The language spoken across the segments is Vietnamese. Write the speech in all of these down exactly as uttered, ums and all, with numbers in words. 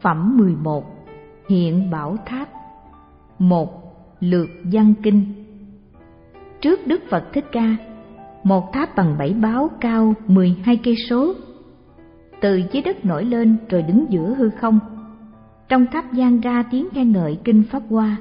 Phẩm mười một. Hiện Bảo Tháp. Một. Lược Văn Kinh. Trước Đức Phật Thích Ca, một tháp bằng bảy báo cao mười hai cây số từ dưới đất nổi lên rồi đứng giữa hư không. Trong tháp vang ra tiếng khen ngợi kinh Pháp Hoa.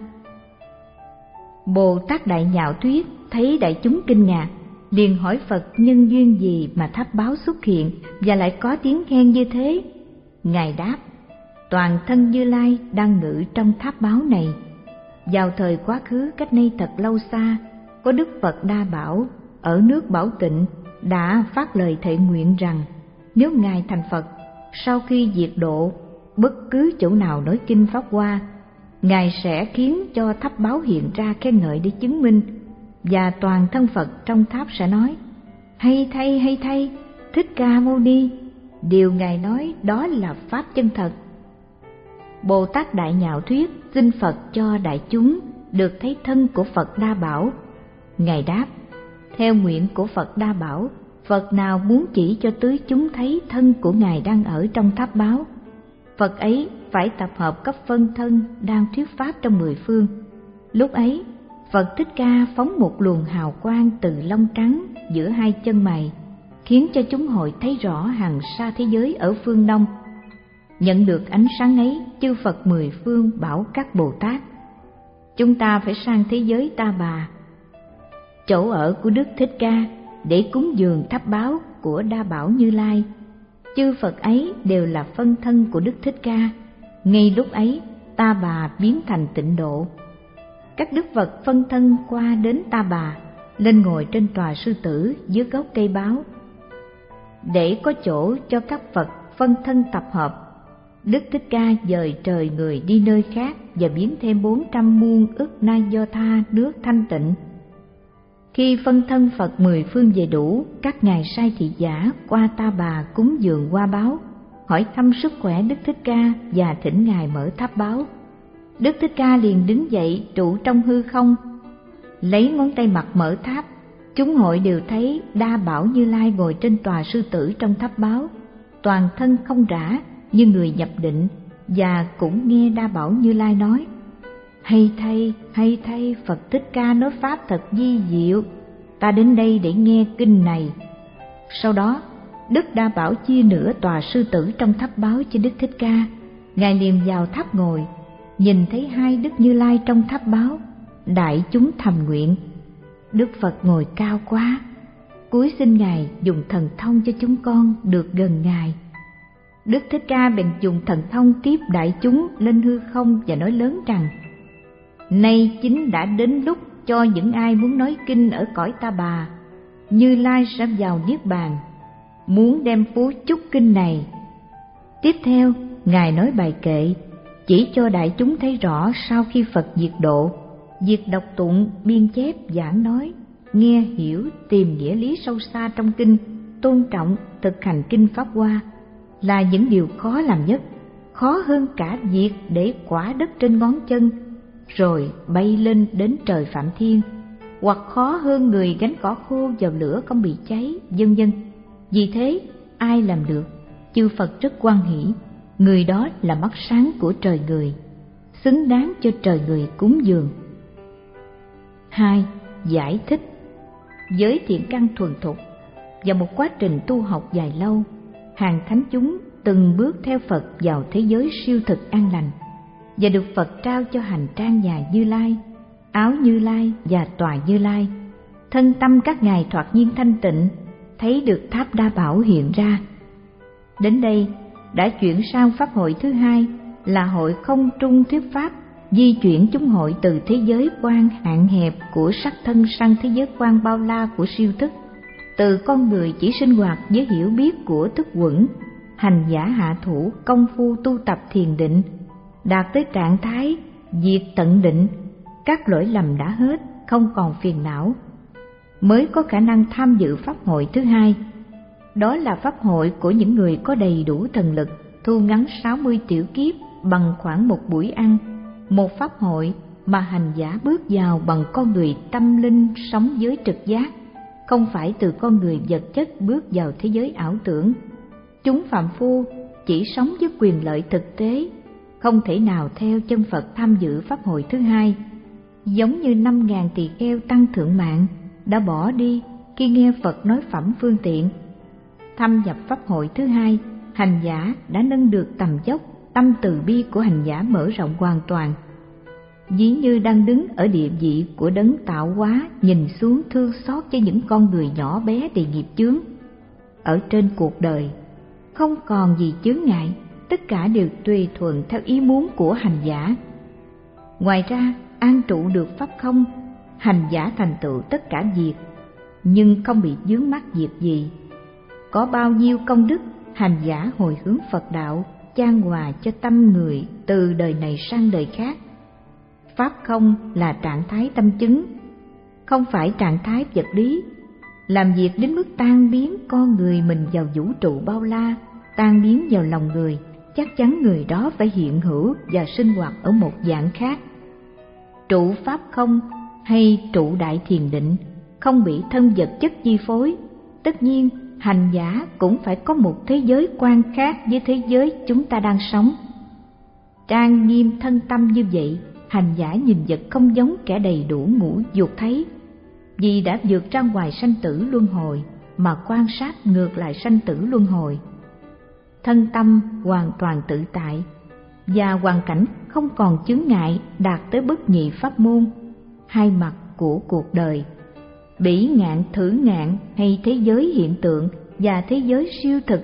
Bồ Tát Đại Nhạo Thuyết thấy đại chúng kinh ngạc, liền hỏi Phật nhân duyên gì mà tháp báo xuất hiện và lại có tiếng khen như thế. Ngài đáp: toàn thân Như Lai đang ngự trong tháp báo này. Vào thời quá khứ cách nay thật lâu xa, có Đức Phật Đa Bảo ở nước Bảo Tịnh đã phát lời thệ nguyện rằng nếu Ngài thành Phật, sau khi diệt độ bất cứ chỗ nào nói kinh Pháp Hoa, Ngài sẽ khiến cho tháp báo hiện ra khen ngợi để chứng minh, và toàn thân Phật trong tháp sẽ nói: hay thay, hay thay, Thích Ca Mâu Ni, điều Ngài nói đó là pháp chân thật. Bồ Tát Đại Nhạo Thuyết xin Phật cho đại chúng được thấy thân của Phật Đa Bảo. Ngài đáp: theo nguyện của Phật Đa Bảo, Phật nào muốn chỉ cho tứ chúng thấy thân của Ngài đang ở trong tháp báo, Phật ấy phải tập hợp các phân thân đang thuyết pháp trong mười phương. Lúc ấy, Phật Thích Ca phóng một luồng hào quang từ lông trắng giữa hai chân mày, khiến cho chúng hội thấy rõ hàng sa thế giới ở phương Đông. Nhận được ánh sáng ấy, chư Phật mười phương bảo các Bồ Tát: chúng ta phải sang thế giới Ta Bà, chỗ ở của Đức Thích Ca, để cúng dường tháp báo của Đa Bảo Như Lai. Chư Phật ấy đều là phân thân của Đức Thích Ca. Ngay lúc ấy, Ta Bà biến thành Tịnh Độ. Các đức Phật phân thân qua đến Ta Bà, lên ngồi trên tòa sư tử dưới gốc cây báo, để có chỗ cho các Phật phân thân tập hợp. Đức Thích Ca dời trời người đi nơi khác và biến thêm bốn trăm muôn ức na do tha nước thanh tịnh. Khi phân thân Phật mười phương về đủ, các ngài sai thị giả qua Ta Bà cúng dường hoa báo, hỏi thăm sức khỏe Đức Thích Ca và thỉnh ngài mở tháp báo. Đức Thích Ca liền đứng dậy trụ trong hư không, lấy ngón tay mặt mở tháp. Chúng hội đều thấy Đa Bảo Như Lai ngồi trên tòa sư tử trong tháp báo, toàn thân không rã như người nhập định, và cũng nghe Đa Bảo Như Lai nói: hay thay, hay thay, Phật Thích Ca nói pháp thật vi diệu, ta đến đây để nghe kinh này. Sau đó, Đức Đa Bảo chia nửa tòa sư tử trong tháp báo cho Đức Thích Ca. Ngài liền vào tháp ngồi, nhìn thấy hai Đức Như Lai trong tháp báo. Đại chúng thầm nguyện: Đức Phật ngồi cao quá, cúi xin Ngài dùng thần thông cho chúng con được gần Ngài. Đức Thích Ca bèn dùng thần thông tiếp đại chúng lên hư không và nói lớn rằng: nay chính đã đến lúc cho những ai muốn nói kinh ở cõi Ta Bà, Như Lai sẽ vào niết bàn, muốn đem phú chúc kinh này. Tiếp theo, Ngài nói bài kệ, chỉ cho đại chúng thấy rõ sau khi Phật diệt độ, việc đọc tụng, biên chép, giảng nói, nghe hiểu, tìm nghĩa lý sâu xa trong kinh, tôn trọng, thực hành kinh Pháp Hoa là những điều khó làm nhất, khó hơn cả việc để quả đất trên ngón chân rồi bay lên đến trời Phạm Thiên, hoặc khó hơn người gánh cỏ khô vào lửa không bị cháy, vân vân. Vì thế, ai làm được, chư Phật rất hoan hỷ, người đó là mắt sáng của trời người, xứng đáng cho trời người cúng dường. Hai. Giải thích. Với thiện căn thuần thục và một quá trình tu học dài lâu, hàng thánh chúng từng bước theo Phật vào thế giới siêu thực an lành, và được Phật trao cho hành trang nhà Như Lai, áo Như Lai và tòa Như Lai. Thân tâm các ngài thoạt nhiên thanh tịnh, thấy được tháp Đa Bảo hiện ra. Đến đây đã chuyển sang pháp hội thứ hai, là hội không trung thuyết pháp, di chuyển chúng hội từ thế giới quan hạn hẹp của sắc thân sang thế giới quan bao la của siêu thức, từ con người chỉ sinh hoạt với hiểu biết của thức uẩn, hành giả hạ thủ công phu tu tập thiền định, đạt tới trạng thái diệt tận định, các lỗi lầm đã hết, không còn phiền não, mới có khả năng tham dự pháp hội thứ hai. Đó là pháp hội của những người có đầy đủ thần lực, thu ngắn sáu mươi tiểu kiếp bằng khoảng một buổi ăn, một pháp hội mà hành giả bước vào bằng con người tâm linh sống với trực giác, không phải từ con người vật chất bước vào thế giới ảo tưởng. Chúng phàm phu chỉ sống với quyền lợi thực tế, không thể nào theo chân Phật tham dự pháp hội thứ hai, giống như năm ngàn tỳ kheo tăng thượng mạng đã bỏ đi khi nghe Phật nói phẩm phương tiện. Thâm nhập pháp hội thứ hai, hành giả đã nâng được tầm dốc, tâm từ bi của hành giả mở rộng hoàn toàn. Ví như đang đứng ở địa vị của đấng tạo hóa, nhìn xuống thương xót cho những con người nhỏ bé đầy nghiệp chướng. Ở trên cuộc đời, không còn gì chướng ngại, tất cả đều tùy thuận theo ý muốn của hành giả. Ngoài ra, an trụ được pháp không, hành giả thành tựu tất cả việc, nhưng không bị vướng mắc việc gì. Có bao nhiêu công đức, hành giả hồi hướng Phật đạo, chan hòa cho tâm người từ đời này sang đời khác. Pháp không là trạng thái tâm chứng, không phải trạng thái vật lý. Làm việc đến mức tan biến con người mình vào vũ trụ bao la, tan biến vào lòng người, chắc chắn người đó phải hiện hữu và sinh hoạt ở một dạng khác. Trụ pháp không hay trụ đại thiền định, không bị thân vật chất chi phối. Tất nhiên, hành giả cũng phải có một thế giới quan khác với thế giới chúng ta đang sống. Trang nghiêm thân tâm như vậy, hành giả nhìn vật không giống kẻ đầy đủ ngũ dục thấy, vì đã vượt ra ngoài sanh tử luân hồi mà quan sát ngược lại sanh tử luân hồi. Thân tâm hoàn toàn tự tại và hoàn cảnh không còn chướng ngại, đạt tới bất nhị pháp môn, hai mặt của cuộc đời, bỉ ngạn thử ngạn hay thế giới hiện tượng và thế giới siêu thực,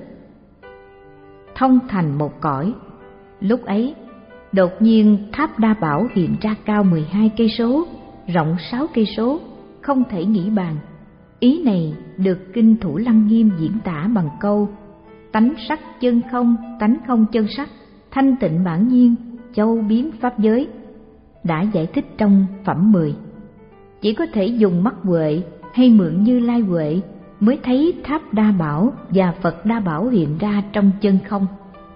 thông thành một cõi. Lúc ấy, đột nhiên tháp Đa Bảo hiện ra cao mười hai cây số, rộng sáu cây số, không thể nghĩ bàn. Ý này được kinh Thủ Lăng Nghiêm diễn tả bằng câu: tánh sắc chân không, tánh không chân sắc, thanh tịnh bản nhiên, châu biến pháp giới, đã giải thích trong phẩm mười. Chỉ có thể dùng mắt huệ hay mượn Như Lai huệ mới thấy tháp Đa Bảo và Phật Đa Bảo hiện ra trong chân không.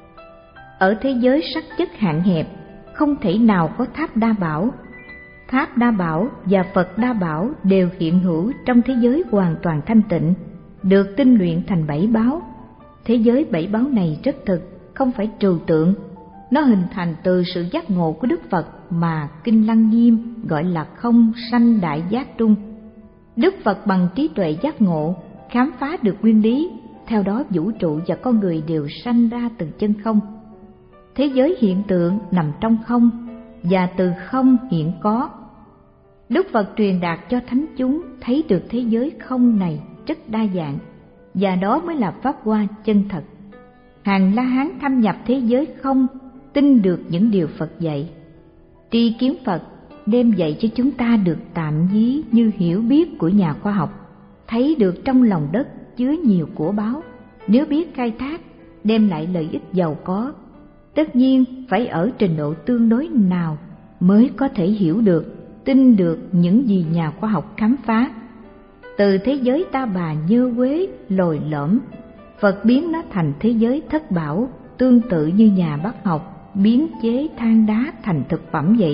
Ở thế giới sắc chất hạn hẹp, không thể nào có tháp Đa Bảo. Tháp Đa Bảo và Phật Đa Bảo đều hiện hữu trong thế giới hoàn toàn thanh tịnh, được tinh luyện thành bảy báo. Thế giới bảy báo này rất thực, không phải trừu tượng. Nó hình thành từ sự giác ngộ của Đức Phật mà Kinh Lăng Nghiêm gọi là không sanh đại giác trung. Đức Phật bằng trí tuệ giác ngộ khám phá được nguyên lý, theo đó vũ trụ và con người đều sanh ra từ chân không. Thế giới hiện tượng nằm trong không, và từ không hiện có. Đức Phật truyền đạt cho thánh chúng thấy được thế giới không này rất đa dạng, và đó mới là pháp hoa chân thật. Hàng La Hán thâm nhập thế giới không, tin được những điều Phật dạy. Tri kiến Phật đem dạy cho chúng ta được tạm ví như hiểu biết của nhà khoa học, thấy được trong lòng đất chứa nhiều của báu, nếu biết khai thác đem lại lợi ích giàu có. Tất nhiên phải ở trình độ tương đối nào mới có thể hiểu được, tin được những gì nhà khoa học khám phá. Từ thế giới ta bà nhơ quế, lồi lõm, Phật biến nó thành thế giới thất bảo, tương tự như nhà bác học biến chế than đá thành thực phẩm vậy.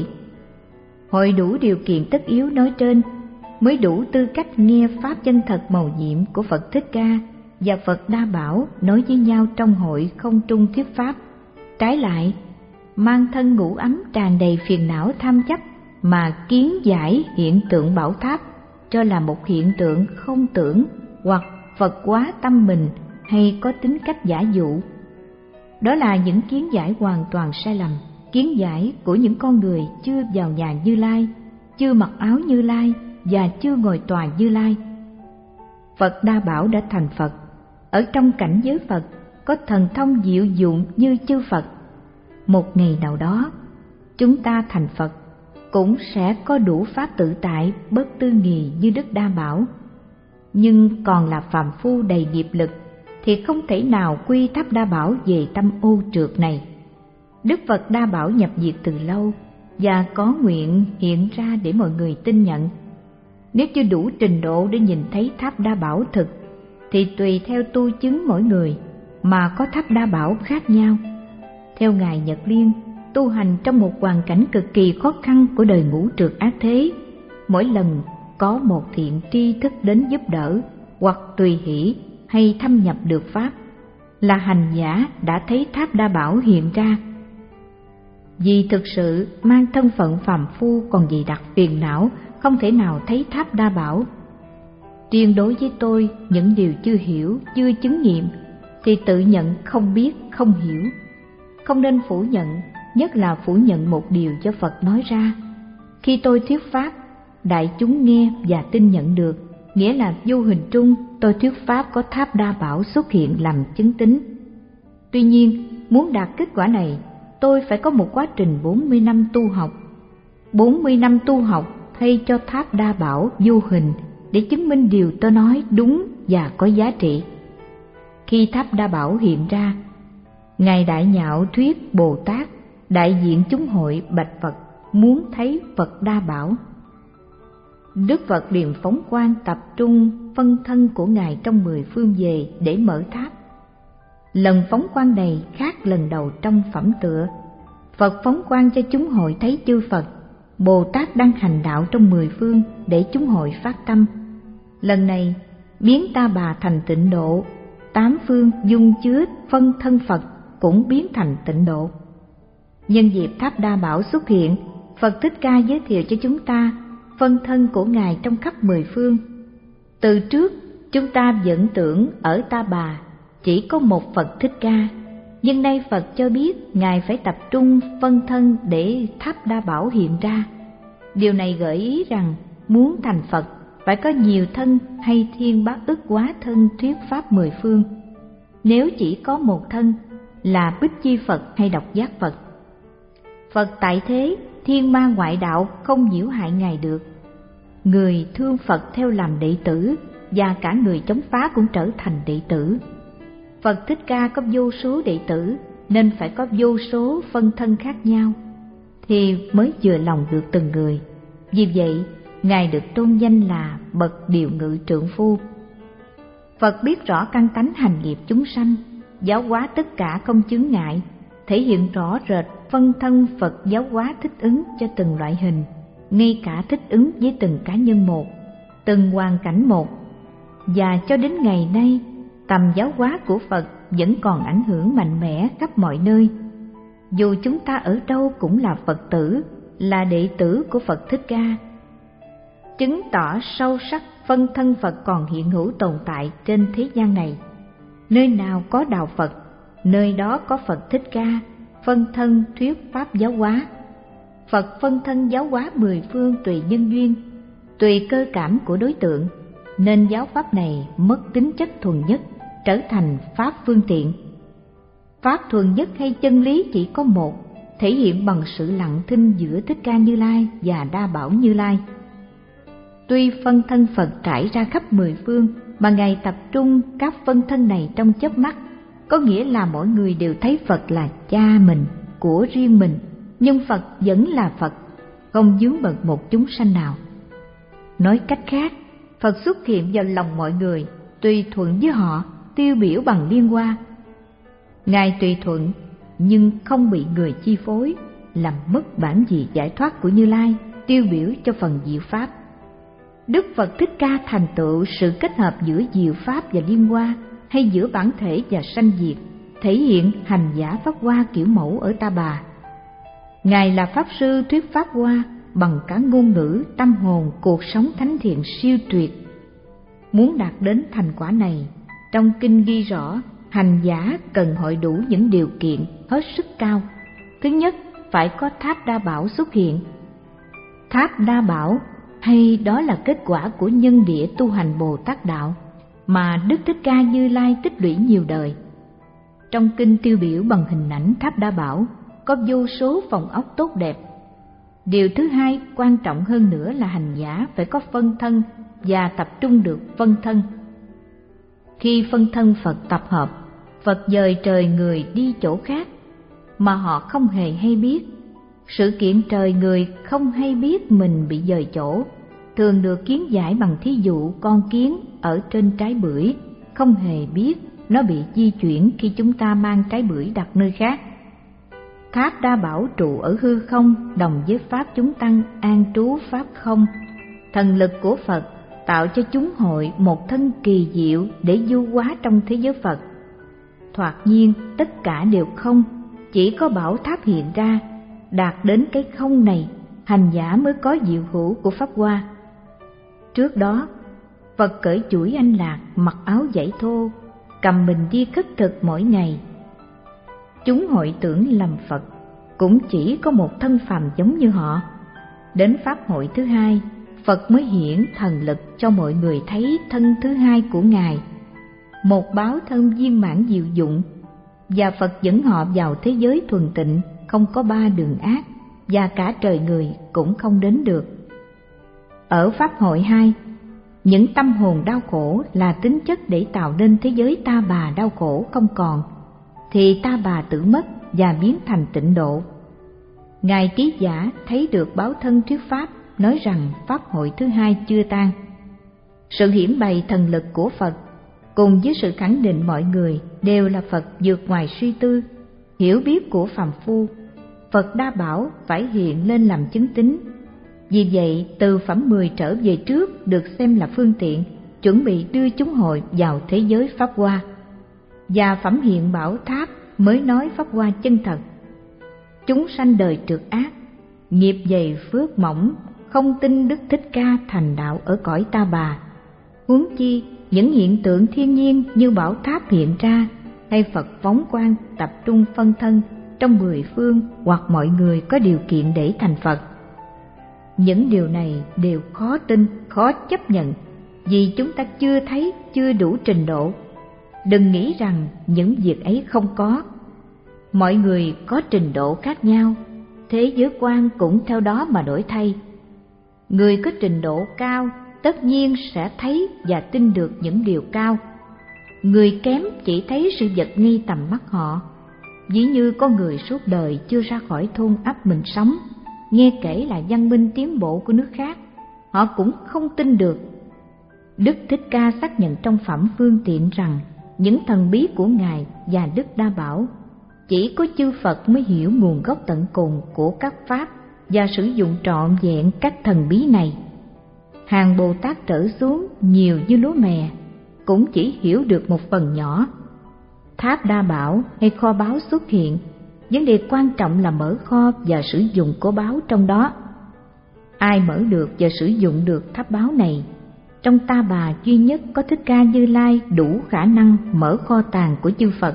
Hội đủ điều kiện tất yếu nói trên mới đủ tư cách nghe pháp chân thật mầu nhiệm của Phật Thích Ca và Phật Đa Bảo nói với nhau trong hội không trung thuyết pháp. Trái lại, mang thân ngũ ấm tràn đầy phiền não tham chấp mà kiến giải hiện tượng bảo tháp cho là một hiện tượng không tưởng hoặc Phật hóa tâm mình hay có tính cách giả dụ. Đó là những kiến giải hoàn toàn sai lầm, kiến giải của những con người chưa vào nhà Như Lai, chưa mặc áo Như Lai và chưa ngồi tòa Như Lai. Phật Đa Bảo đã thành Phật, ở trong cảnh giới Phật có thần thông diệu dụng như chư Phật. Một ngày nào đó, chúng ta thành Phật cũng sẽ có đủ pháp tự tại bất tư nghì như Đức Đa Bảo. Nhưng còn là phàm phu đầy nghiệp lực thì không thể nào quy tháp Đa Bảo về tâm ô trượt này. Đức Phật Đa Bảo nhập diệt từ lâu và có nguyện hiện ra để mọi người tin nhận. Nếu chưa đủ trình độ để nhìn thấy tháp Đa Bảo thực thì tùy theo tu chứng mỗi người mà có tháp Đa Bảo khác nhau. Theo Ngài Nhật Liên, tu hành trong một hoàn cảnh cực kỳ khó khăn của đời ngũ trượt ác thế, mỗi lần có một thiện tri thức đến giúp đỡ hoặc tùy hỷ hay thâm nhập được pháp là hành giả đã thấy tháp Đa Bảo hiện ra. Vì thực sự mang thân phận phàm phu còn dày đặc phiền não, không thể nào thấy tháp đa bảo. Riêng đối với tôi, những điều chưa hiểu, chưa chứng nghiệm thì tự nhận không biết, không hiểu. Không nên phủ nhận, nhất là phủ nhận một điều do Phật nói ra. Khi tôi thuyết pháp, đại chúng nghe và tin nhận được, nghĩa là vô hình trung tôi thuyết pháp có tháp đa bảo xuất hiện làm chứng tín. Tuy nhiên, muốn đạt kết quả này, tôi phải có một quá trình bốn mươi năm tu học. bốn mươi năm tu học thay cho tháp đa bảo vô hình để chứng minh điều tôi nói đúng và có giá trị. Khi tháp đa bảo hiện ra, Ngài Đại Nhạo Thuyết Bồ Tát đại diện chúng hội bạch Phật muốn thấy Phật đa bảo. Đức Phật liền phóng quang tập trung phân thân của Ngài trong mười phương về để mở tháp. Lần phóng quang này khác lần đầu trong phẩm tựa. Phật phóng quang cho chúng hội thấy chư Phật, Bồ Tát đang hành đạo trong mười phương để chúng hội phát tâm. Lần này biến Ta Bà thành tịnh độ, tám phương dung chứa phân thân Phật cũng biến thành tịnh độ. Nhân dịp tháp đa bảo xuất hiện, Phật Thích Ca giới thiệu cho chúng ta phân thân của Ngài trong khắp mười phương. Từ trước chúng ta vẫn tưởng ở Ta Bà chỉ có một Phật Thích Ca, nhưng nay Phật cho biết Ngài phải tập trung phân thân để tháp đa bảo hiện ra. Điều này gợi ý rằng muốn thành Phật phải có nhiều thân hay thiên bát ức quá thân thuyết pháp mười phương. Nếu chỉ có một thân là Bích Chi Phật hay Độc Giác Phật. Phật tại thế, thiên ma ngoại đạo không nhiễu hại Ngài được. Người thương Phật theo làm đệ tử và cả người chống phá cũng trở thành đệ tử. Phật Thích Ca có vô số đệ tử nên phải có vô số phân thân khác nhau thì mới vừa lòng được từng người. Vì vậy, Ngài được tôn danh là bậc điều ngự trượng phu. Phật biết rõ căn tánh hành nghiệp chúng sanh, giáo hóa tất cả không chướng ngại, thể hiện rõ rệt phân thân Phật giáo hóa thích ứng cho từng loại hình, ngay cả thích ứng với từng cá nhân một, từng hoàn cảnh một. Và cho đến ngày nay, tầm giáo hóa của Phật vẫn còn ảnh hưởng mạnh mẽ khắp mọi nơi. Dù chúng ta ở đâu cũng là Phật tử, là đệ tử của Phật Thích Ca. Chứng tỏ sâu sắc phân thân Phật còn hiện hữu tồn tại trên thế gian này. Nơi nào có đạo Phật, nơi đó có Phật Thích Ca, phân thân thuyết pháp giáo hóa. Phật phân thân giáo hóa mười phương tùy nhân duyên, tùy cơ cảm của đối tượng, nên giáo pháp này mất tính chất thuần nhất, trở thành pháp phương tiện. Pháp thuần nhất hay chân lý chỉ có một, thể hiện bằng sự lặng thinh giữa Thích Ca Như Lai và Đa Bảo Như Lai. Tuy phân thân Phật trải ra khắp mười phương, mà Ngài tập trung các phân thân này trong chớp mắt, có nghĩa là mỗi người đều thấy Phật là cha mình, của riêng mình, nhưng Phật vẫn là Phật, không vướng bận một chúng sanh nào. Nói cách khác, Phật xuất hiện vào lòng mọi người, tùy thuận với họ, tiêu biểu bằng liên hoa. Ngài tùy thuận nhưng không bị người chi phối, làm mất bản vị giải thoát của Như Lai, tiêu biểu cho phần diệu pháp. Đức Phật Thích Ca thành tựu sự kết hợp giữa diệu pháp và liên hoa, hay giữa bản thể và sanh diệt, thể hiện hành giả pháp hoa kiểu mẫu ở Ta Bà. Ngài là pháp sư thuyết pháp hoa bằng cả ngôn ngữ, tâm hồn, cuộc sống thánh thiện siêu tuyệt. Muốn đạt đến thành quả này, trong kinh ghi rõ hành giả cần hội đủ những điều kiện hết sức cao. Thứ nhất, phải có tháp đa bảo xuất hiện. Tháp đa bảo hay đó là kết quả của nhân địa tu hành Bồ Tát đạo mà Đức Thích Ca Như Lai tích lũy nhiều đời. Trong kinh tiêu biểu bằng hình ảnh tháp đa bảo có vô số phòng ốc tốt đẹp. Điều thứ hai quan trọng hơn nữa là hành giả phải có phân thân và tập trung được phân thân. Khi phân thân Phật tập hợp, Phật dời trời người đi chỗ khác mà họ không hề hay biết. Sự kiện trời người không hay biết mình bị dời chỗ thường được kiến giải bằng thí dụ con kiến ở trên trái bưởi không hề biết nó bị di chuyển khi chúng ta mang trái bưởi đặt nơi khác. Tháp đa bảo trụ ở hư không đồng với pháp chúng tăng an trú pháp không. Thần lực của Phật tạo cho chúng hội một thân kỳ diệu để du hóa trong thế giới Phật. Thoạt nhiên tất cả đều không, chỉ có bảo tháp hiện ra, đạt đến cái không này, hành giả mới có diệu hữu của Pháp Hoa. Trước đó, Phật cởi chuỗi anh lạc, mặc áo vải thô, cầm mình đi khất thực mỗi ngày. Chúng hội tưởng lầm Phật cũng chỉ có một thân phàm giống như họ. Đến Pháp hội thứ hai, Phật mới hiển thần lực cho mọi người thấy thân thứ hai của Ngài, một báo thân viên mãn diệu dụng, và Phật dẫn họ vào thế giới thuần tịnh, không có ba đường ác, và cả trời người cũng không đến được. Ở Pháp hội hai, những tâm hồn đau khổ là tính chất để tạo nên thế giới ta bà đau khổ không còn, thì ta bà tự mất và biến thành tịnh độ. Ngài Trí Giả thấy được báo thân thuyết Pháp, nói rằng Pháp hội thứ hai chưa tan. Sự hiển bày thần lực của Phật cùng với sự khẳng định mọi người đều là Phật vượt ngoài suy tư, hiểu biết của phàm phu. Phật đa bảo phải hiện lên làm chứng tín. Vì vậy, từ phẩm mười trở về trước được xem là phương tiện, chuẩn bị đưa chúng hội vào thế giới Pháp Hoa. Và phẩm hiện bảo tháp mới nói Pháp Hoa chân thật. Chúng sanh đời trượt ác, nghiệp dày phước mỏng, không tin Đức Thích Ca thành đạo ở cõi ta bà. Huống chi những hiện tượng thiên nhiên như bảo tháp hiện ra, hay Phật phóng quang tập trung phân thân trong mười phương, hoặc mọi người có điều kiện để thành Phật. Những điều này đều khó tin, khó chấp nhận, vì chúng ta chưa thấy, chưa đủ trình độ. Đừng nghĩ rằng những việc ấy không có. Mọi người có trình độ khác nhau, thế giới quan cũng theo đó mà đổi thay. Người có trình độ cao tất nhiên sẽ thấy và tin được những điều cao. Người kém chỉ thấy sự vật ngay tầm mắt họ. Ví như con người suốt đời chưa ra khỏi thôn ấp mình sống, nghe kể là văn minh tiến bộ của nước khác, họ cũng không tin được. Đức Thích Ca xác nhận trong phẩm phương tiện rằng những thần bí của Ngài và Đức Đa Bảo chỉ có chư Phật mới hiểu nguồn gốc tận cùng của các pháp và sử dụng trọn vẹn các thần bí này. Hàng Bồ Tát trở xuống nhiều như lúa mè cũng chỉ hiểu được một phần nhỏ. Tháp Đa Bảo hay kho báu xuất hiện, vấn đề quan trọng là mở kho và sử dụng của báu trong đó. Ai mở được và sử dụng được tháp báu này? Trong ta bà duy nhất có Thích Ca Như Lai đủ khả năng mở kho tàng của chư Phật,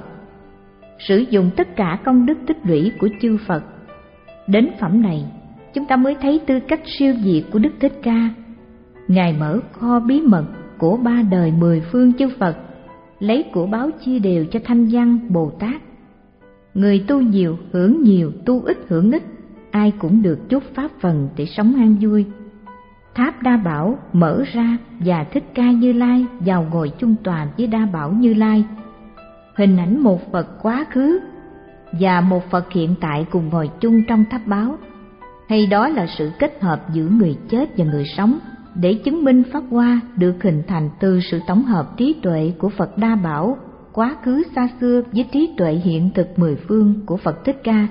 sử dụng tất cả công đức tích lũy của chư Phật. Đến phẩm này, chúng ta mới thấy tư cách siêu việt của Đức Thích Ca. Ngài mở kho bí mật của ba đời mười phương chư Phật, lấy của báo chia đều cho Thanh Văn Bồ Tát. Người tu nhiều hưởng nhiều, tu ít hưởng ít, ai cũng được chút pháp phần để sống an vui. Tháp Đa Bảo mở ra và Thích Ca Như Lai vào ngồi chung tòa với Đa Bảo Như Lai. Hình ảnh một Phật quá khứ và một Phật hiện tại cùng ngồi chung trong tháp báu, hay đó là sự kết hợp giữa người chết và người sống, để chứng minh Pháp Hoa được hình thành từ sự tổng hợp trí tuệ của Phật Đa Bảo quá khứ xa xưa với trí tuệ hiện thực mười phương của Phật Thích Ca.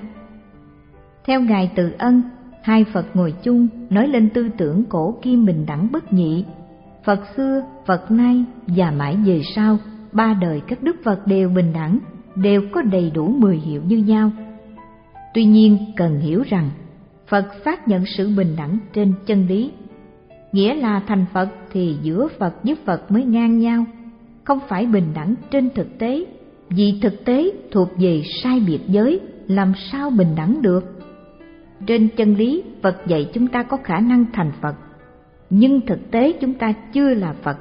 Theo Ngài Từ Ân, hai Phật ngồi chung nói lên tư tưởng cổ kim bình đẳng bất nhị. Phật xưa, Phật nay và mãi về sau, ba đời các đức Phật đều bình đẳng, đều có đầy đủ mười hiệu như nhau. Tuy nhiên cần hiểu rằng Phật xác nhận sự bình đẳng trên chân lý, nghĩa là thành Phật thì giữa Phật với Phật mới ngang nhau, không phải bình đẳng trên thực tế, vì thực tế thuộc về sai biệt giới, làm sao bình đẳng được. Trên chân lý, Phật dạy chúng ta có khả năng thành Phật, nhưng thực tế chúng ta chưa là Phật.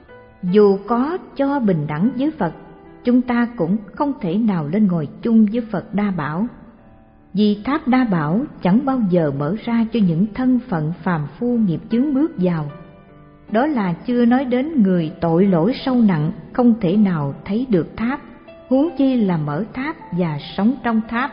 Dù có cho bình đẳng với Phật, chúng ta cũng không thể nào lên ngồi chung với Phật Đa Bảo, vì tháp Đa Bảo chẳng bao giờ mở ra cho những thân phận phàm phu nghiệp chướng bước vào. Đó là chưa nói đến người tội lỗi sâu nặng không thể nào thấy được tháp, huống chi là mở tháp và sống trong tháp.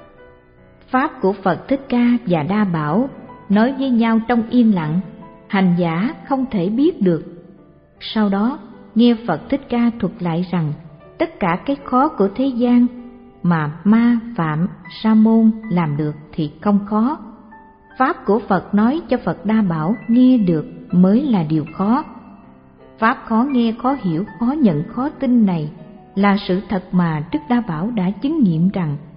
Pháp của Phật Thích Ca và Đa Bảo nói với nhau trong yên lặng, hành giả không thể biết được. Sau đó nghe Phật Thích Ca thuật lại rằng tất cả cái khó của thế gian mà ma, phạm, sa môn làm được thì không khó. Pháp của Phật nói cho Phật Đa Bảo nghe được mới là điều khó. Pháp khó nghe, khó hiểu, khó nhận, khó tin này là sự thật mà Đức Đa Bảo đã chứng nghiệm rằng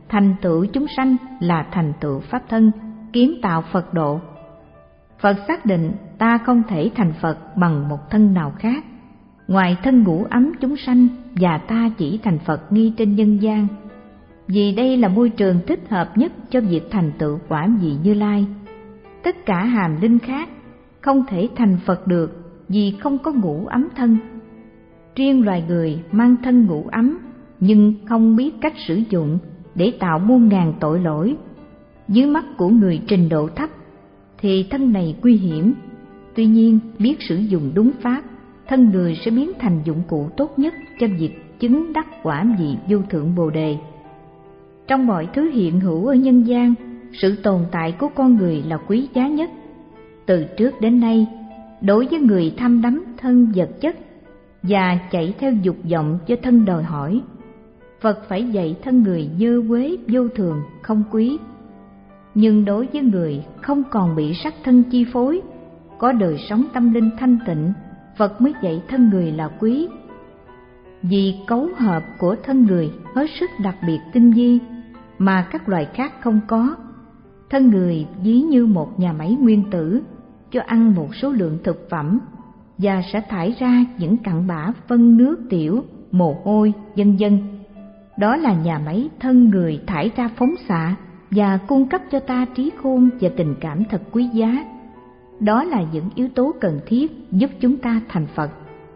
thành tựu chúng sanh là thành tựu pháp thân, kiến tạo Phật độ. Phật xác định ta không thể thành Phật bằng một thân nào khác, ngoài thân ngũ ấm chúng sanh, và ta chỉ thành Phật ngay trên nhân gian. Vì đây là môi trường thích hợp nhất cho việc thành tựu quả vị Như Lai. Tất cả hàm linh khác không thể thành Phật được vì không có ngũ ấm thân. Riêng loài người mang thân ngũ ấm nhưng không biết cách sử dụng để tạo muôn ngàn tội lỗi. Dưới mắt của người trình độ thấp thì thân này nguy hiểm, tuy nhiên biết sử dụng đúng pháp, thân người sẽ biến thành dụng cụ tốt nhất cho việc chứng đắc quả vị vô thượng Bồ Đề. Trong mọi thứ hiện hữu ở nhân gian, sự tồn tại của con người là quý giá nhất. Từ trước đến nay, đối với người tham đắm thân vật chất và chạy theo dục vọng cho thân đòi hỏi, Phật phải dạy thân người dơ quế vô thường không quý. Nhưng đối với người không còn bị sắc thân chi phối, có đời sống tâm linh thanh tịnh, Phật mới dạy thân người là quý. Vì cấu hợp của thân người hết sức đặc biệt tinh vi mà các loài khác không có. Thân người ví như một nhà máy nguyên tử, cho ăn một số lượng thực phẩm và sẽ thải ra những cặn bã phân nước tiểu, mồ hôi, vân vân. Đó là nhà máy thân người thải ra phóng xạ và cung cấp cho ta trí khôn và tình cảm thật quý giá. Đó là những yếu tố cần thiết giúp chúng ta thành Phật.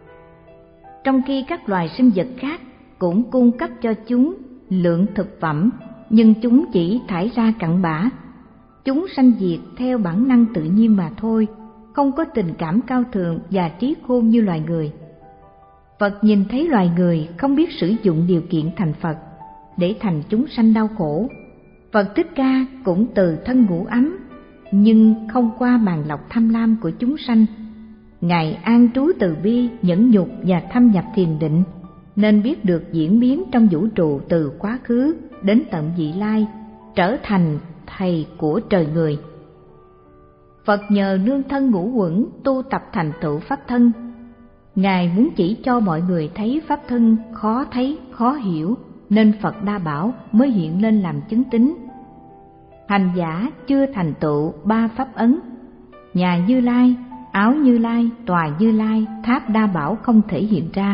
Trong khi các loài sinh vật khác cũng cung cấp cho chúng lượng thực phẩm, nhưng chúng chỉ thải ra cặn bã. Chúng sanh diệt theo bản năng tự nhiên mà thôi, không có tình cảm cao thượng và trí khôn như loài người. Phật nhìn thấy loài người không biết sử dụng điều kiện thành Phật để thành chúng sanh đau khổ. Phật Thích Ca cũng từ thân ngũ ấm, nhưng không qua màn lọc tham lam của chúng sanh. Ngài an trú từ bi, nhẫn nhục và thâm nhập thiền định, nên biết được diễn biến trong vũ trụ từ quá khứ đến tận vị lai, trở thành thầy của trời người. Phật nhờ nương thân ngũ uẩn tu tập thành tựu pháp thân. Ngài muốn chỉ cho mọi người thấy pháp thân khó thấy, khó hiểu, nên Phật Đa Bảo mới hiện lên làm chứng tín. Hành giả chưa thành tựu ba pháp ấn, nhà Như Lai, áo Như Lai, tòa Như Lai, tháp Đa Bảo không thể hiện ra.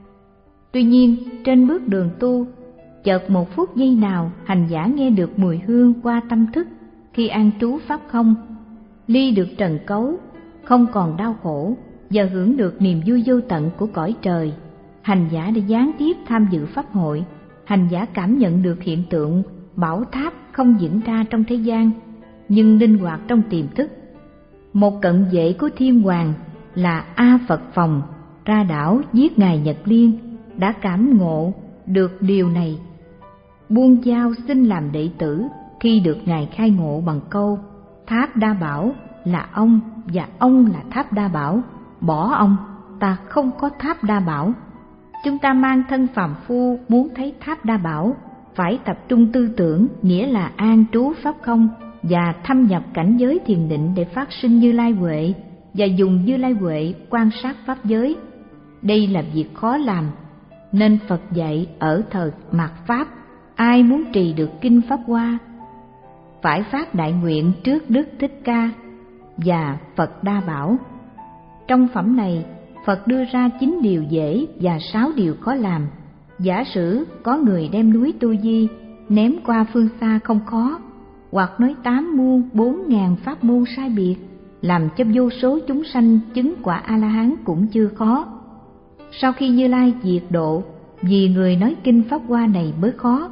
Tuy nhiên, trên bước đường tu, chợt một phút giây nào hành giả nghe được mùi hương qua tâm thức khi an trú pháp không, ly được trần cấu, không còn đau khổ và hưởng được niềm vui vô tận của cõi trời. Hành giả đã gián tiếp tham dự pháp hội, hành giả cảm nhận được hiện tượng bảo tháp không diễn ra trong thế gian, nhưng linh hoạt trong tiềm thức. Một cận vệ của Thiên Hoàng là A Phật Phòng ra đảo giết ngài Nhật Liên đã cảm ngộ được điều này, buông dao xin làm đệ tử khi được ngài khai ngộ bằng câu: Tháp Đa Bảo là ông và ông là Tháp Đa Bảo, bỏ ông ta không có Tháp Đa Bảo. Chúng ta mang thân phàm phu muốn thấy Tháp Đa Bảo, phải tập trung tư tưởng, nghĩa là an trú pháp không và thâm nhập cảnh giới thiền định để phát sinh Như Lai huệ và dùng Như Lai huệ quan sát pháp giới. Đây là việc khó làm, nên Phật dạy ở thời mạt Pháp, ai muốn trì được kinh Pháp Hoa phải phát đại nguyện trước Đức Thích Ca và Phật Đa Bảo. Trong phẩm này, Phật đưa ra chín điều dễ và sáu điều khó làm. Giả sử có người đem núi Tu Di ném qua phương xa không khó, hoặc nói tám muôn bốn ngàn pháp môn sai biệt, làm cho vô số chúng sanh chứng quả A-la-hán cũng chưa khó. Sau khi Như Lai diệt độ, vì người nói kinh Pháp Hoa này mới khó.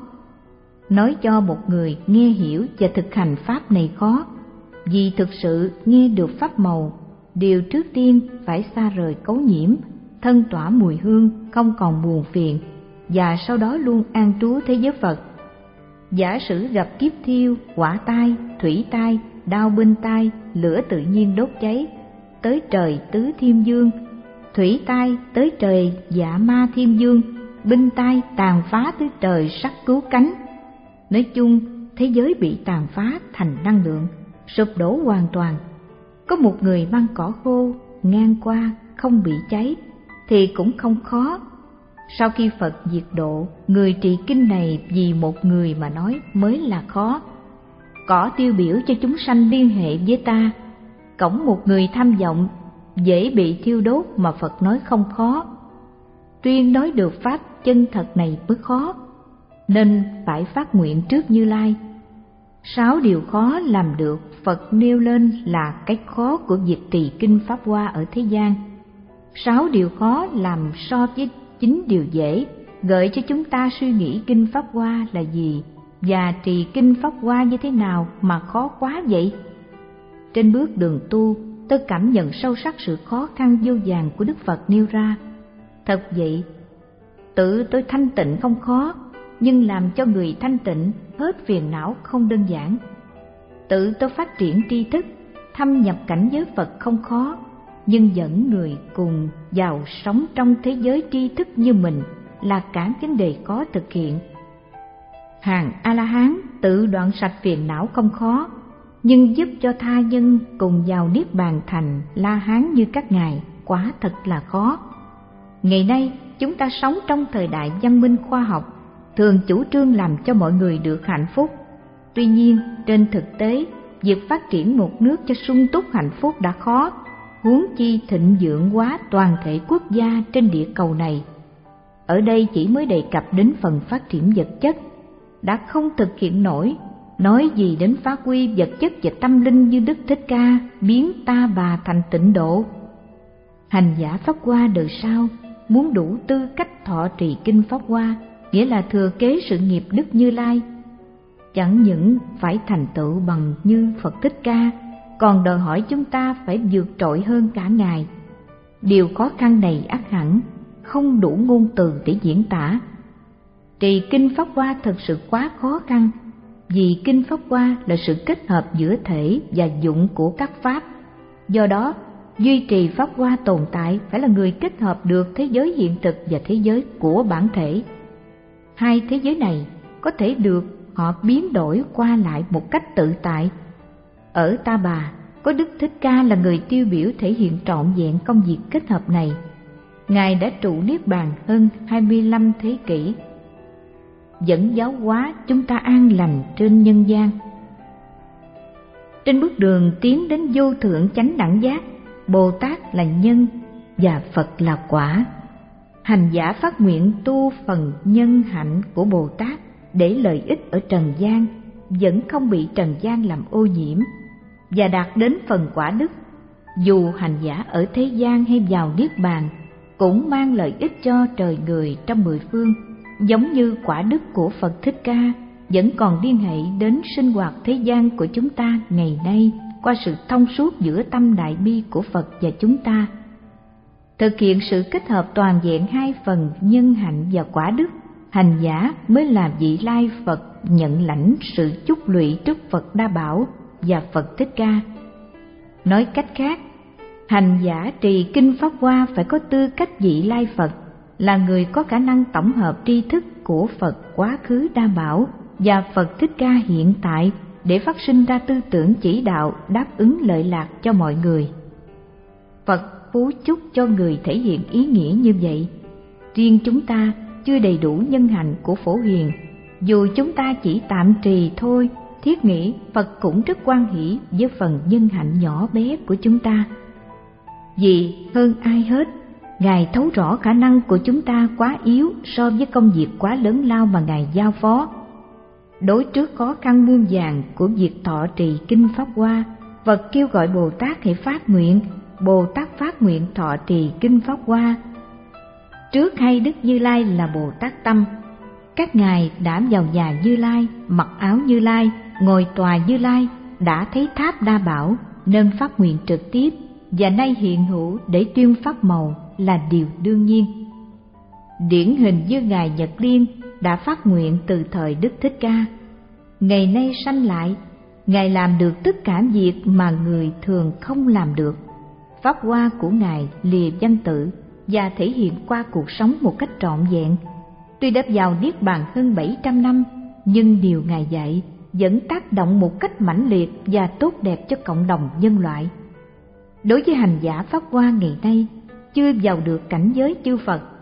Nói cho một người nghe hiểu và thực hành pháp này khó, vì thực sự nghe được pháp màu, điều trước tiên phải xa rời cấu nhiễm, thân tỏa mùi hương, không còn buồn phiền, và sau đó luôn an trú thế giới Phật. Giả sử gặp kiếp thiêu, hỏa tai, thủy tai, đao binh tai, lửa tự nhiên đốt cháy, tới trời tứ thiên dương, thủy tai tới trời dạ ma thiên dương, binh tai tàn phá tới trời sắc cứu cánh. Nói chung, thế giới bị tàn phá thành năng lượng, sụp đổ hoàn toàn. Có một người mang cỏ khô ngang qua không bị cháy thì cũng không khó. Sau khi Phật diệt độ, người trì kinh này vì một người mà nói mới là khó. Cỏ tiêu biểu cho chúng sanh liên hệ với ta, cõng một người tham vọng dễ bị thiêu đốt mà Phật nói không khó. Tuyên nói được pháp chân thật này mới khó, nên phải phát nguyện trước Như Lai. Sáu điều khó làm được Phật nêu lên là cái khó của việc trì kinh Pháp Hoa ở thế gian. Sáu điều khó làm so với chín điều dễ, gợi cho chúng ta suy nghĩ kinh Pháp Hoa là gì và trì kinh Pháp Hoa như thế nào mà khó quá vậy. Trên bước đường tu, tôi cảm nhận sâu sắc sự khó khăn vô vàn của Đức Phật nêu ra. Thật vậy, tự tôi thanh tịnh không khó, nhưng làm cho người thanh tịnh hết phiền não không đơn giản. Tự tôi phát triển tri thức, thâm nhập cảnh giới Phật không khó, nhưng dẫn người cùng vào sống trong thế giới tri thức như mình là cả vấn đề khó thực hiện. Hàng A-la-hán tự đoạn sạch phiền não không khó, nhưng giúp cho tha nhân cùng vào niết bàn thành La-hán như các ngài quả thật là khó. Ngày nay chúng ta sống trong thời đại văn minh khoa học, thường chủ trương làm cho mọi người được hạnh phúc. Tuy nhiên, trên thực tế, việc phát triển một nước cho sung túc hạnh phúc đã khó, huống chi thịnh vượng hóa toàn thể quốc gia trên địa cầu này. Ở đây chỉ mới đề cập đến phần phát triển vật chất, đã không thực hiện nổi, nói gì đến phát huy vật chất và tâm linh như Đức Thích Ca biến ta bà thành tịnh độ. Hành giả Pháp Hoa đời sau muốn đủ tư cách thọ trì kinh Pháp Hoa, nghĩa là thừa kế sự nghiệp Đức Như Lai, chẳng những phải thành tựu bằng như Phật Thích Ca, còn đòi hỏi chúng ta phải vượt trội hơn cả ngài. Điều khó khăn này ắt hẳn không đủ ngôn từ để diễn tả. Trì kinh Pháp Hoa thật sự quá khó khăn, vì kinh Pháp Hoa là sự kết hợp giữa thể và dụng của các pháp. Do đó, duy trì Pháp Hoa tồn tại phải là người kết hợp được thế giới hiện thực và thế giới của bản thể. Hai thế giới này có thể được họ biến đổi qua lại một cách tự tại. Ở Ta Bà, có Đức Thích Ca là người tiêu biểu thể hiện trọn vẹn công việc kết hợp này. Ngài đã trụ niết bàn hơn hai mươi lăm thế kỷ, dẫn giáo hóa chúng ta an lành trên nhân gian. Trên bước đường tiến đến vô thượng chánh đẳng giác, Bồ Tát là nhân và Phật là quả. Hành giả phát nguyện tu phần nhân hạnh của Bồ Tát để lợi ích ở trần gian, vẫn không bị trần gian làm ô nhiễm, và đạt đến phần quả đức. Dù hành giả ở thế gian hay vào niết bàn, cũng mang lợi ích cho trời người trong mười phương, giống như quả đức của Phật Thích Ca vẫn còn liên hệ đến sinh hoạt thế gian của chúng ta ngày nay qua sự thông suốt giữa tâm đại bi của Phật và chúng ta. Thực hiện sự kết hợp toàn vẹn hai phần nhân hạnh và quả đức, hành giả mới là vị lai Phật nhận lãnh sự chúc lụy trước Phật Đa Bảo và Phật Thích Ca. Nói cách khác, hành giả trì kinh Pháp Hoa phải có tư cách vị lai Phật, là người có khả năng tổng hợp tri thức của Phật quá khứ Đa Bảo và Phật Thích Ca hiện tại để phát sinh ra tư tưởng chỉ đạo đáp ứng lợi lạc cho mọi người. Phật phú chúc cho người thể hiện ý nghĩa như vậy. Riêng chúng ta chưa đầy đủ nhân hạnh của Phổ Hiền, dù chúng ta chỉ tạm trì thôi, thiết nghĩ Phật cũng rất hoan hỷ với phần nhân hạnh nhỏ bé của chúng ta. Vì hơn ai hết, Ngài thấu rõ khả năng của chúng ta quá yếu so với công việc quá lớn lao mà Ngài giao phó. Đối trước khó khăn muôn vàn của việc thọ trì kinh Pháp Hoa, Phật kêu gọi Bồ Tát hãy phát nguyện. Bồ Tát phát nguyện thọ trì kinh Pháp Hoa. Trước hay Đức Như Lai là Bồ Tát Tâm. Các ngài đã vào nhà Như Lai, mặc áo Như Lai, ngồi tòa Như Lai, đã thấy tháp Đa Bảo nên phát nguyện trực tiếp, và nay hiện hữu để tuyên pháp màu là điều đương nhiên. Điển hình như ngài Nhật Liên đã phát nguyện từ thời Đức Thích Ca. Ngày nay sanh lại, ngài làm được tất cả việc mà người thường không làm được. Pháp Hoa của ngài lìa văn tự và thể hiện qua cuộc sống một cách trọn vẹn. Tuy đã vào niết bàn hơn bảy trăm năm, nhưng điều ngài dạy vẫn tác động một cách mãnh liệt và tốt đẹp cho cộng đồng nhân loại. Đối với hành giả Pháp Hoa ngày nay chưa vào được cảnh giới chư Phật,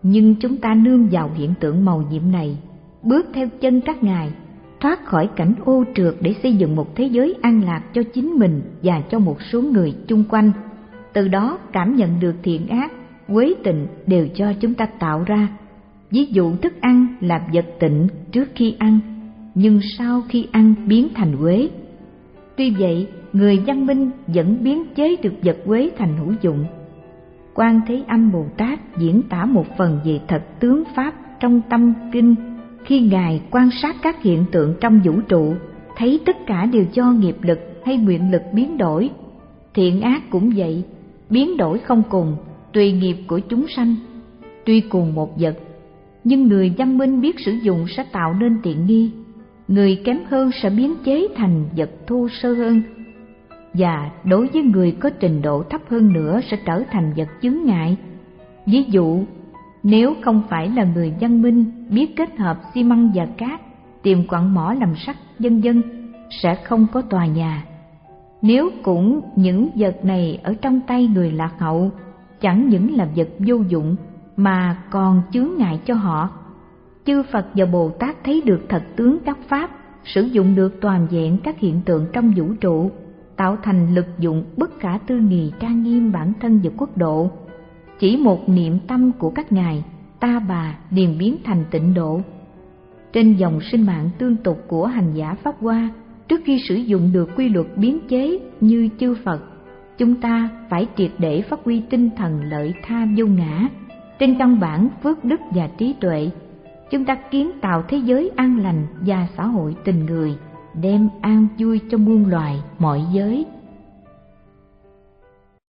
nhưng chúng ta nương vào hiện tượng màu nhiệm này, bước theo chân các ngài, thoát khỏi cảnh ô trượt để xây dựng một thế giới an lạc cho chính mình và cho một số người chung quanh. Từ đó cảm nhận được thiện ác, uế tịnh đều do chúng ta tạo ra. Ví dụ thức ăn là vật tịnh trước khi ăn, nhưng sau khi ăn biến thành uế. Tuy vậy, người văn minh vẫn biến chế được vật uế thành hữu dụng. Quan Thế Âm Bồ Tát diễn tả một phần về thật tướng pháp trong tâm kinh khi Ngài quan sát các hiện tượng trong vũ trụ, thấy tất cả đều do nghiệp lực hay nguyện lực biến đổi. Thiện ác cũng vậy, biến đổi không cùng, tùy nghiệp của chúng sanh. Tuy cùng một vật, nhưng người văn minh biết sử dụng sẽ tạo nên tiện nghi, người kém hơn sẽ biến chế thành vật thô sơ hơn, và đối với người có trình độ thấp hơn nữa sẽ trở thành vật chướng ngại. Ví dụ, nếu không phải là người văn minh biết kết hợp xi măng và cát, tìm quặng mỏ làm sắt vân vân, sẽ không có tòa nhà. Nếu cũng những vật này ở trong tay người lạc hậu, chẳng những là vật vô dụng mà còn chướng ngại cho họ. Chư Phật và Bồ Tát thấy được thật tướng các pháp, sử dụng được toàn vẹn các hiện tượng trong vũ trụ, tạo thành lực dụng bất khả tư nghì trang nghiêm bản thân và quốc độ. Chỉ một niệm tâm của các ngài, ta bà liền biến thành tịnh độ. Trên dòng sinh mạng tương tục của hành giả Pháp Hoa, trước khi sử dụng được quy luật biến chế như chư Phật, chúng ta phải triệt để phát huy tinh thần lợi tha vô ngã. Trên căn bản phước đức và trí tuệ, chúng ta kiến tạo thế giới an lành và xã hội tình người, đem an vui cho muôn loài mọi giới.